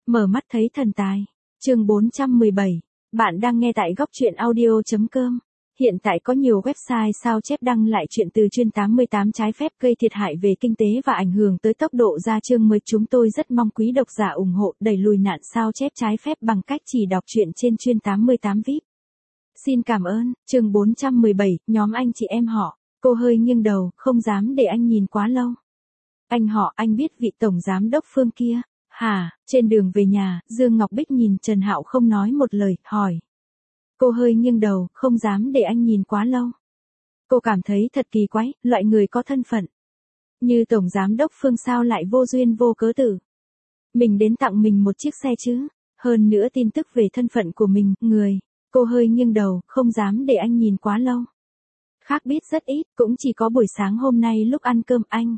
Mở mắt thấy thần tài. Chương 417. Bạn đang nghe tại góc truyện audio.com. Hiện tại có nhiều website sao chép đăng lại chuyện từ chuyên 88 trái phép gây thiệt hại về kinh tế và ảnh hưởng tới tốc độ ra chương mới. Chúng tôi rất mong quý độc giả ủng hộ đẩy lùi nạn sao chép trái phép bằng cách chỉ đọc truyện trên chuyên 88 VIP. Xin cảm ơn. Chương 417. Nhóm anh chị em họ. Cô hơi nghiêng đầu, không dám để anh nhìn quá lâu. Anh họ, anh biết vị tổng giám đốc Phương kia? Hả? Trên đường về nhà, Dương Ngọc Bích nhìn Trần Hạo không nói một lời, hỏi. Cô hơi nghiêng đầu, không dám để anh nhìn quá lâu. Cô cảm thấy thật kỳ quái, loại người có thân phận như tổng giám đốc Phương sao lại vô duyên vô cớ tử mình đến tặng mình một chiếc xe chứ? Hơn nữa tin tức về thân phận của mình, người. Cô hơi nghiêng đầu, không dám để anh nhìn quá lâu. Khác biết rất ít, cũng chỉ có buổi sáng hôm nay lúc ăn cơm anh.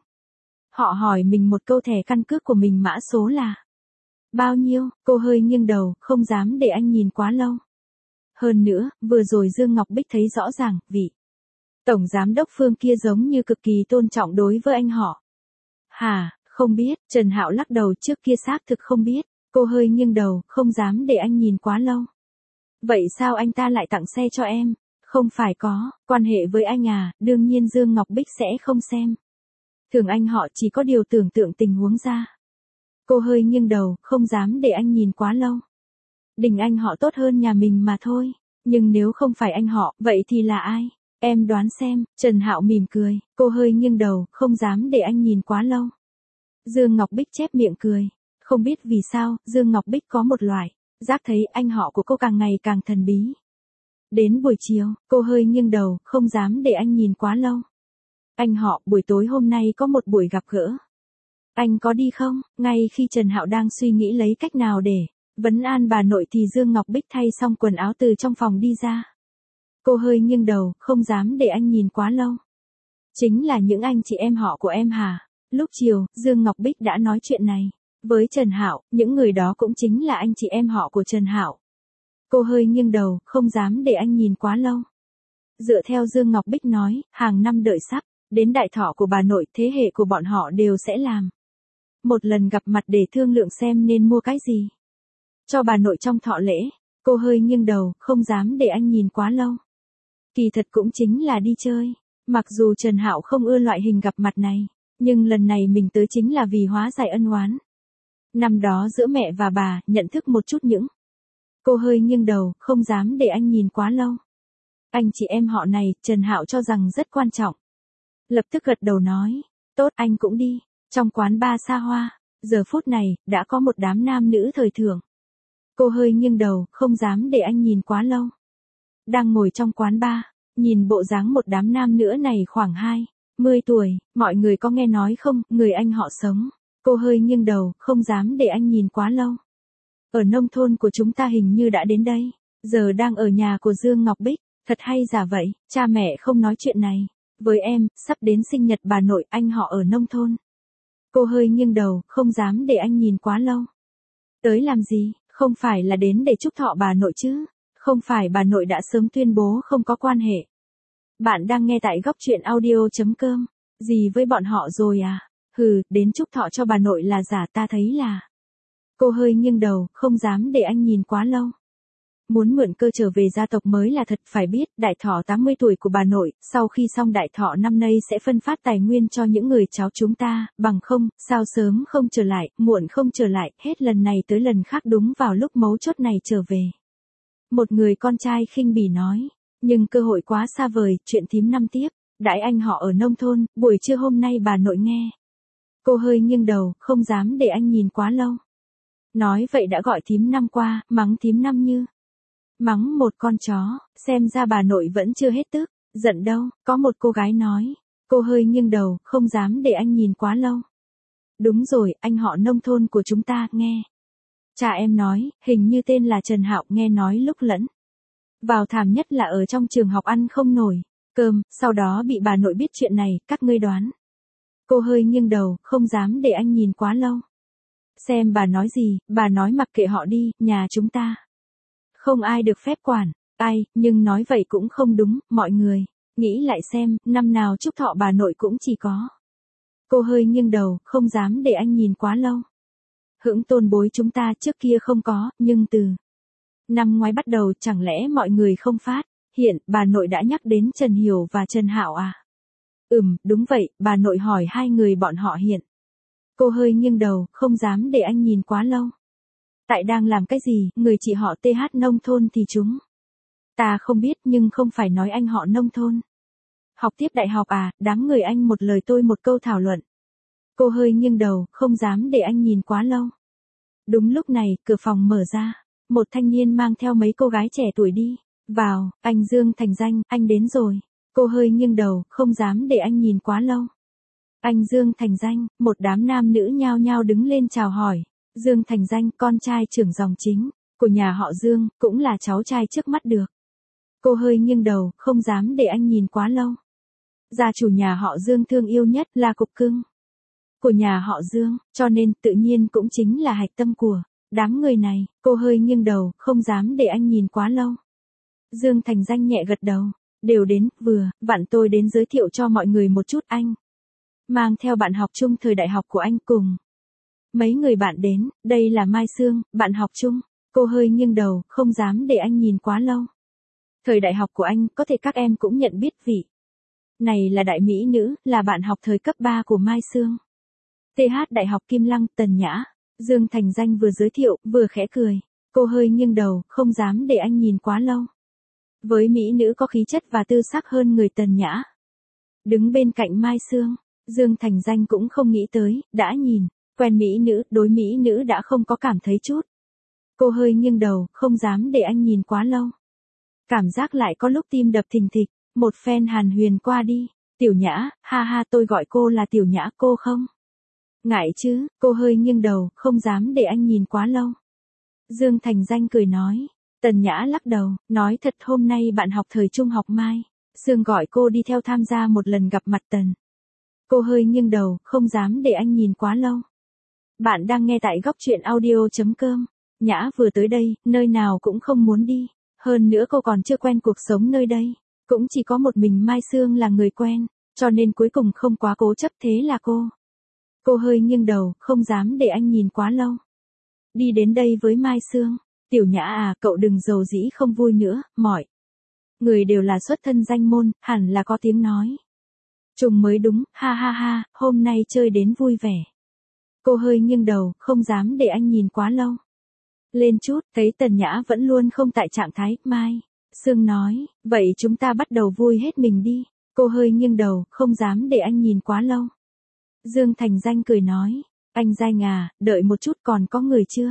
Họ hỏi mình một câu thẻ căn cước của mình mã số là bao nhiêu, cô hơi nghiêng đầu, không dám để anh nhìn quá lâu. Hơn nữa, vừa rồi Dương Ngọc Bích thấy rõ ràng, vị tổng giám đốc Phương kia giống như cực kỳ tôn trọng đối với anh họ. Hả, không biết, Trần Hạo lắc đầu, trước kia xác thực không biết. Cô hơi nghiêng đầu, không dám để anh nhìn quá lâu. Vậy sao anh ta lại tặng xe cho em? Không phải có quan hệ với anh à? Đương nhiên Dương Ngọc Bích sẽ không xem thường anh họ, chỉ có điều tưởng tượng tình huống ra. Cô hơi nghiêng đầu, không dám để anh nhìn quá lâu. Đình anh họ tốt hơn nhà mình mà thôi. Nhưng nếu không phải anh họ, vậy thì là ai? Em đoán xem. Trần Hạo mỉm cười. Cô hơi nghiêng đầu, không dám để anh nhìn quá lâu. Dương Ngọc Bích chép miệng cười. Không biết vì sao, Dương Ngọc Bích có một loại giác thấy anh họ của cô càng ngày càng thần bí. Đến buổi chiều, cô hơi nghiêng đầu, không dám để anh nhìn quá lâu. Anh họ, buổi tối hôm nay có một buổi gặp gỡ. Anh có đi không? Ngay khi Trần Hạo đang suy nghĩ lấy cách nào để vấn an bà nội thì Dương Ngọc Bích thay xong quần áo từ trong phòng đi ra. Cô hơi nghiêng đầu, không dám để anh nhìn quá lâu. Chính là những anh chị em họ của em hả? Lúc chiều, Dương Ngọc Bích đã nói chuyện này với Trần Hạo, những người đó cũng chính là anh chị em họ của Trần Hạo. Cô hơi nghiêng đầu, không dám để anh nhìn quá lâu. Dựa theo Dương Ngọc Bích nói, hàng năm đợi sắp đến đại thọ của bà nội, thế hệ của bọn họ đều sẽ làm một lần gặp mặt để thương lượng xem nên mua cái gì cho bà nội trong thọ lễ. Cô hơi nghiêng đầu, không dám để anh nhìn quá lâu. Kỳ thật cũng chính là đi chơi. Mặc dù Trần Hạo không ưa loại hình gặp mặt này, nhưng lần này mình tới chính là vì hóa giải ân oán năm đó giữa mẹ và bà, nhận thức một chút những. Cô hơi nghiêng đầu, không dám để anh nhìn quá lâu. Anh chị em họ này, Trần Hạo cho rằng rất quan trọng. Lập tức gật đầu nói, tốt anh cũng đi. Trong quán bar xa hoa, giờ phút này, đã có một đám nam nữ thời thượng. Cô hơi nghiêng đầu, không dám để anh nhìn quá lâu. Đang ngồi trong quán bar, nhìn bộ dáng một đám nam nữ này khoảng 20 tuổi, mọi người có nghe nói không, người anh họ sống. Cô hơi nghiêng đầu, không dám để anh nhìn quá lâu. Ở nông thôn của chúng ta hình như đã đến đây, giờ đang ở nhà của Dương Ngọc Bích, thật hay giả vậy, cha mẹ không nói chuyện này với em, sắp đến sinh nhật bà nội, anh họ ở nông thôn. Cô hơi nghiêng đầu, không dám để anh nhìn quá lâu. Tới làm gì? Không phải là đến để chúc thọ bà nội chứ? Không phải bà nội đã sớm tuyên bố không có quan hệ? Bạn đang nghe tại góc truyện audio.com. Gì với bọn họ rồi à? Hừ, đến chúc thọ cho bà nội là giả, ta thấy là. Cô hơi nghiêng đầu, không dám để anh nhìn quá lâu. Muốn mượn cơ trở về gia tộc mới là thật, phải biết, đại thọ 80 tuổi của bà nội, sau khi xong đại thọ năm nay sẽ phân phát tài nguyên cho những người cháu chúng ta, bằng không, sao sớm không trở lại, muộn không trở lại, hết lần này tới lần khác đúng vào lúc mấu chốt này trở về. Một người con trai khinh bỉ nói, nhưng cơ hội quá xa vời, chuyện thím năm tiếp, đãi anh họ ở nông thôn, buổi trưa hôm nay bà nội nghe. Cô hơi nghiêng đầu, không dám để anh nhìn quá lâu. Nói vậy đã gọi thím năm qua, mắng thím năm như mắng một con chó, xem ra bà nội vẫn chưa hết tức, giận đâu, có một cô gái nói. Cô hơi nghiêng đầu, không dám để anh nhìn quá lâu. Đúng rồi, anh họ nông thôn của chúng ta, nghe. Cha em nói, hình như tên là Trần Hạo, nghe nói lúc lẫn vào thảm nhất là ở trong trường học ăn không nổi cơm, sau đó bị bà nội biết chuyện này, các ngươi đoán. Cô hơi nghiêng đầu, không dám để anh nhìn quá lâu. Xem bà nói gì, bà nói mặc kệ họ đi, nhà chúng ta không ai được phép quản, ai, nhưng nói vậy cũng không đúng, mọi người. Nghĩ lại xem, năm nào chúc thọ bà nội cũng chỉ có. Cô hơi nghiêng đầu, không dám để anh nhìn quá lâu. Hững tôn bối chúng ta trước kia không có, nhưng từ năm ngoái bắt đầu chẳng lẽ mọi người không phát hiện bà nội đã nhắc đến Trần Hiểu và Trần Hạo à? Đúng vậy, bà nội hỏi hai người bọn họ hiện. Cô hơi nghiêng đầu, không dám để anh nhìn quá lâu. Tại đang làm cái gì, người chị họ TH nông thôn thì chúng. Ta không biết nhưng không phải nói anh họ nông thôn. Học tiếp đại học à, đám người anh một lời tôi một câu thảo luận. Cô hơi nghiêng đầu, không dám để anh nhìn quá lâu. Đúng lúc này, cửa phòng mở ra. Một thanh niên mang theo mấy cô gái trẻ tuổi đi. Vào, anh Dương Thành Danh, anh đến rồi. Cô hơi nghiêng đầu, không dám để anh nhìn quá lâu. Anh Dương Thành Danh, một đám nam nữ nhao nhao đứng lên chào hỏi. Dương Thành Danh, con trai trưởng dòng chính của nhà họ Dương, cũng là cháu trai trước mắt được. Cô hơi nghiêng đầu, không dám để anh nhìn quá lâu. Gia chủ nhà họ Dương thương yêu nhất là cục cưng của nhà họ Dương, cho nên tự nhiên cũng chính là hạch tâm của đám người này. Cô hơi nghiêng đầu, không dám để anh nhìn quá lâu. Dương Thành Danh nhẹ gật đầu. Đều đến, vặn tôi đến giới thiệu cho mọi người một chút anh. Mang theo bạn học chung thời đại học của anh cùng. Mấy người bạn đến, đây là Mai Sương, bạn học chung. Cô hơi nghiêng đầu, không dám để anh nhìn quá lâu. Thời đại học của anh, có thể các em cũng nhận biết vị. Này là đại mỹ nữ, là bạn học thời cấp 3 của Mai Sương. TH Đại học Kim Lăng, Tần Nhã. Dương Thành Danh vừa giới thiệu, vừa khẽ cười. Cô hơi nghiêng đầu, không dám để anh nhìn quá lâu. Với mỹ nữ có khí chất và tư sắc hơn người Tần Nhã. Đứng bên cạnh Mai Sương, Dương Thành Danh cũng không nghĩ tới, đã nhìn, quen mỹ nữ, đối mỹ nữ đã không có cảm thấy chút. Cô hơi nghiêng đầu, không dám để anh nhìn quá lâu. Cảm giác lại có lúc tim đập thình thịch, một phen hàn huyền qua đi. Tiểu Nhã, ha ha tôi gọi cô là Tiểu Nhã cô không? Ngại chứ, cô hơi nghiêng đầu, không dám để anh nhìn quá lâu. Dương Thành Danh cười nói. Tần Nhã lắc đầu, nói thật hôm nay bạn học thời trung học Mai Sương gọi cô đi theo tham gia một lần gặp mặt Tần. Cô hơi nghiêng đầu, không dám để anh nhìn quá lâu. Bạn đang nghe tại góc truyện audio.com. Nhã vừa tới đây, nơi nào cũng không muốn đi. Hơn nữa cô còn chưa quen cuộc sống nơi đây. Cũng chỉ có một mình Mai Sương là người quen, cho nên cuối cùng không quá cố chấp thế là cô. Cô hơi nghiêng đầu, không dám để anh nhìn quá lâu. Đi đến đây với Mai Sương. Tiểu Nhã à, cậu đừng giàu dĩ không vui nữa, mọi người đều là xuất thân danh môn, hẳn là có tiếng nói trùng mới đúng, ha ha ha, hôm nay chơi đến vui vẻ. Cô hơi nghiêng đầu, không dám để anh nhìn quá lâu. Lên chút, thấy Tần Nhã vẫn luôn không tại trạng thái, Mai Sương nói, vậy chúng ta bắt đầu vui hết mình đi. Cô hơi nghiêng đầu, không dám để anh nhìn quá lâu. Dương Thành Danh cười nói, anh Danh à, đợi một chút còn có người chưa?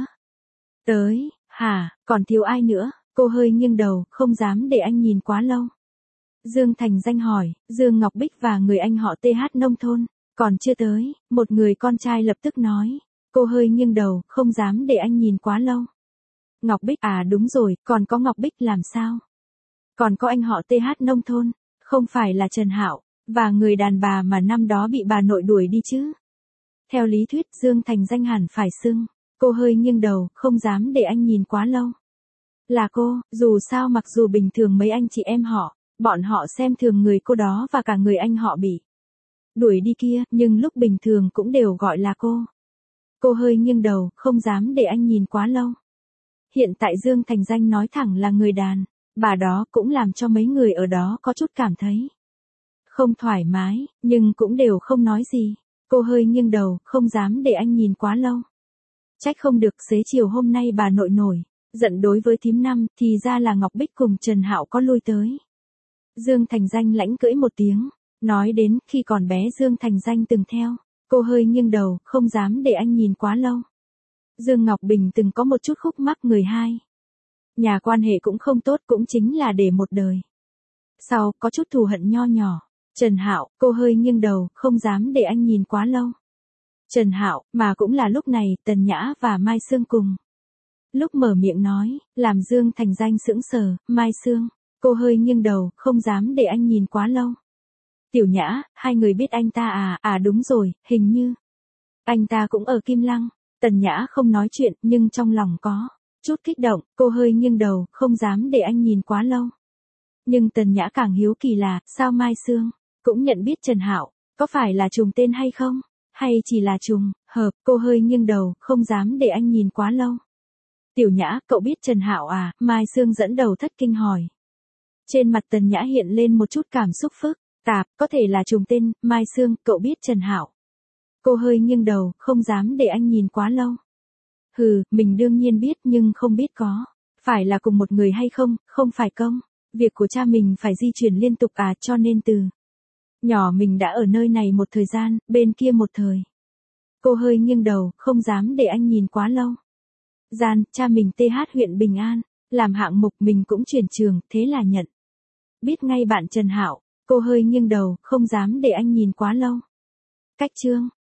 Tới. Hả, còn thiếu ai nữa? Cô hơi nghiêng đầu, không dám để anh nhìn quá lâu. Dương Thành Danh hỏi, Dương Ngọc Bích và người anh họ TH nông thôn, còn chưa tới, một người con trai lập tức nói. Cô hơi nghiêng đầu, không dám để anh nhìn quá lâu. Ngọc Bích à đúng rồi, còn có Ngọc Bích làm sao? Còn có anh họ TH nông thôn, không phải là Trần Hạo, và người đàn bà mà năm đó bị bà nội đuổi đi chứ? Theo lý thuyết Dương Thành Danh hẳn phải xưng. Cô hơi nghiêng đầu, không dám để anh nhìn quá lâu. Là cô, dù sao mặc dù bình thường mấy anh chị em họ, bọn họ xem thường người cô đó và cả người anh họ bị đuổi đi kia, nhưng lúc bình thường cũng đều gọi là cô. Cô hơi nghiêng đầu, không dám để anh nhìn quá lâu. Hiện tại Dương Thành Danh nói thẳng là người đàn bà đó cũng làm cho mấy người ở đó có chút cảm thấy không thoải mái, nhưng cũng đều không nói gì. Cô hơi nghiêng đầu, không dám để anh nhìn quá lâu. Trách không được xế chiều hôm nay bà nội nổi giận đối với thím Năm, thì ra là Ngọc Bích cùng Trần Hạo có lui tới. Dương Thành Danh lãnh cưỡi một tiếng, nói đến khi còn bé Dương Thành Danh từng theo. Cô hơi nghiêng đầu, không dám để anh nhìn quá lâu. Dương Ngọc Bình từng có một chút khúc mắc người hai. Nhà quan hệ cũng không tốt, cũng chính là để một đời sau có chút thù hận nho nhỏ. Trần Hạo, cô hơi nghiêng đầu, không dám để anh nhìn quá lâu. Trần Hạo, mà cũng là lúc này, Tần Nhã và Mai Sương cùng lúc mở miệng nói, làm Dương Thành Danh sững sờ. Mai Sương, cô hơi nghiêng đầu, không dám để anh nhìn quá lâu. Tiểu Nhã, hai người biết anh ta à? À đúng rồi, hình như anh ta cũng ở Kim Lăng. Tần Nhã không nói chuyện, nhưng trong lòng có chút kích động. Cô hơi nghiêng đầu, không dám để anh nhìn quá lâu. Nhưng Tần Nhã càng hiếu kỳ là, sao Mai Sương cũng nhận biết Trần Hạo, có phải là trùng tên hay không? Hay chỉ là trùng hợp? Cô hơi nghiêng đầu, không dám để anh nhìn quá lâu. Tiểu Nhã, cậu biết Trần Hạo à? Mai Sương dẫn đầu thất kinh hỏi. Trên mặt Tần Nhã hiện lên một chút cảm xúc phức tạp, có thể là trùng tên. Mai Sương, cậu biết Trần Hạo? Cô hơi nghiêng đầu, không dám để anh nhìn quá lâu. Mình đương nhiên biết nhưng không biết có phải là cùng một người hay không, không phải công. Việc của cha mình phải di chuyển liên tục à, cho nên từ nhỏ mình đã ở nơi này một thời gian, bên kia một thời. Cô hơi nghiêng đầu, không dám để anh nhìn quá lâu. Cha mình TH huyện Bình An, làm hạng mục mình cũng chuyển trường, thế là nhận biết ngay bạn Trần Hạo. Cô hơi nghiêng đầu, không dám để anh nhìn quá lâu. Cách chương